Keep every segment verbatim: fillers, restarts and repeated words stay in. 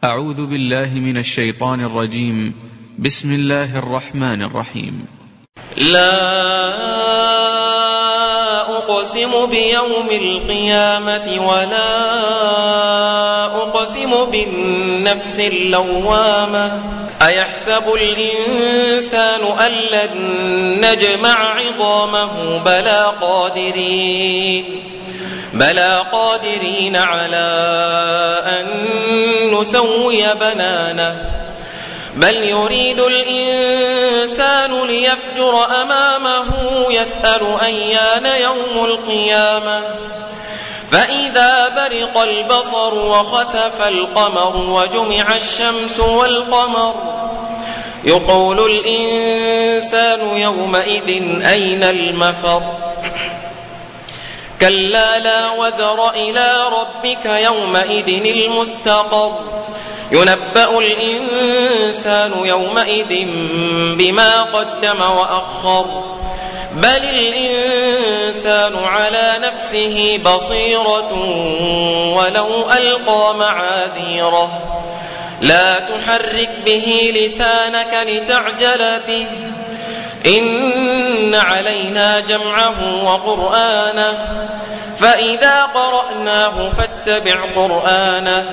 أعوذ بالله من الشيطان الرجيم. بسم الله الرحمن الرحيم. لا أقسم بيوم القيامة ولا أقسم بالنفس اللوامة أيحسب الإنسان أن لن نجمع عظامه بلى قادرين بلى قادرين على أن نسوي بنانه بل يريد الإنسان ليفجر أمامه يسأل أيان يوم القيامة فإذا برق البصر وخسف القمر وجمع الشمس والقمر يقول الإنسان يومئذ أين المفر كلا لا وزر إلى ربك يومئذ المستقر ينبأ الإنسان يومئذ بما قدم وأخر بل الإنسان على نفسه بصيرة ولو ألقى معاذيره لا تحرك به لسانك لتعجل به إن علينا جمعه وقرآنه فإذا قرأناه فاتبع قرآنه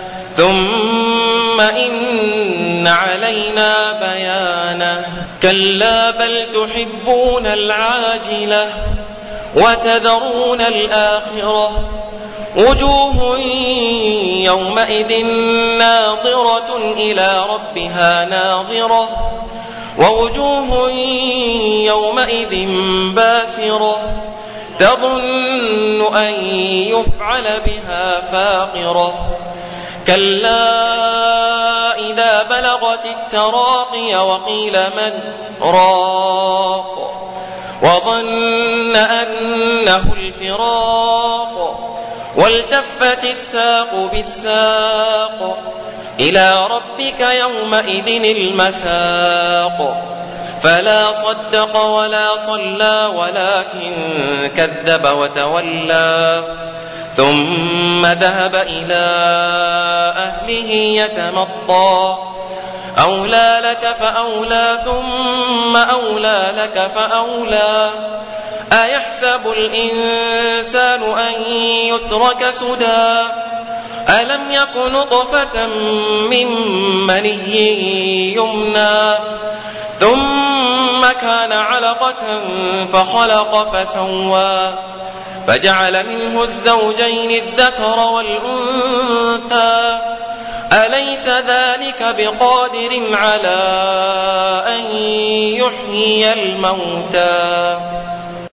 ثم إن علينا بيانه كلا بل تحبون العاجلة وتذرون الآخرة وجوه يومئذ ناظرة إلى ربها ناظرة ووجوه يومئذ باسرة تظن أن يفعل بها فاقرة كلا إذا بلغت التراقي وقيل من راق وظن أنه الفراق والتفت الساق بالساق إلى ربك يومئذ المساق فلا صدق ولا صلى ولكن كذب وتولى ثم ذهب إلى أهله يتمطى أولى لك فأولى ثم أولى لك فأولى أيحسب الإنسان أن يترك سدى ألم يك نطفة من مني يمنى ثم كان علقة فخلق فسوى فجعل منه الزوجين الذكر والأنثى أليس ذلك بقادر على أن يحيي الموتى